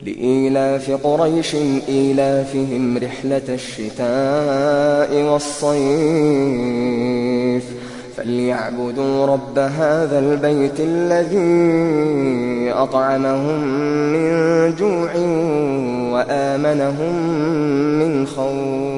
لإيلاف قريش إيلافهم رحلة الشتاء والصيف فليعبدوا رب هذا البيت الذي أطعمهم من جوع وآمنهم من خوف.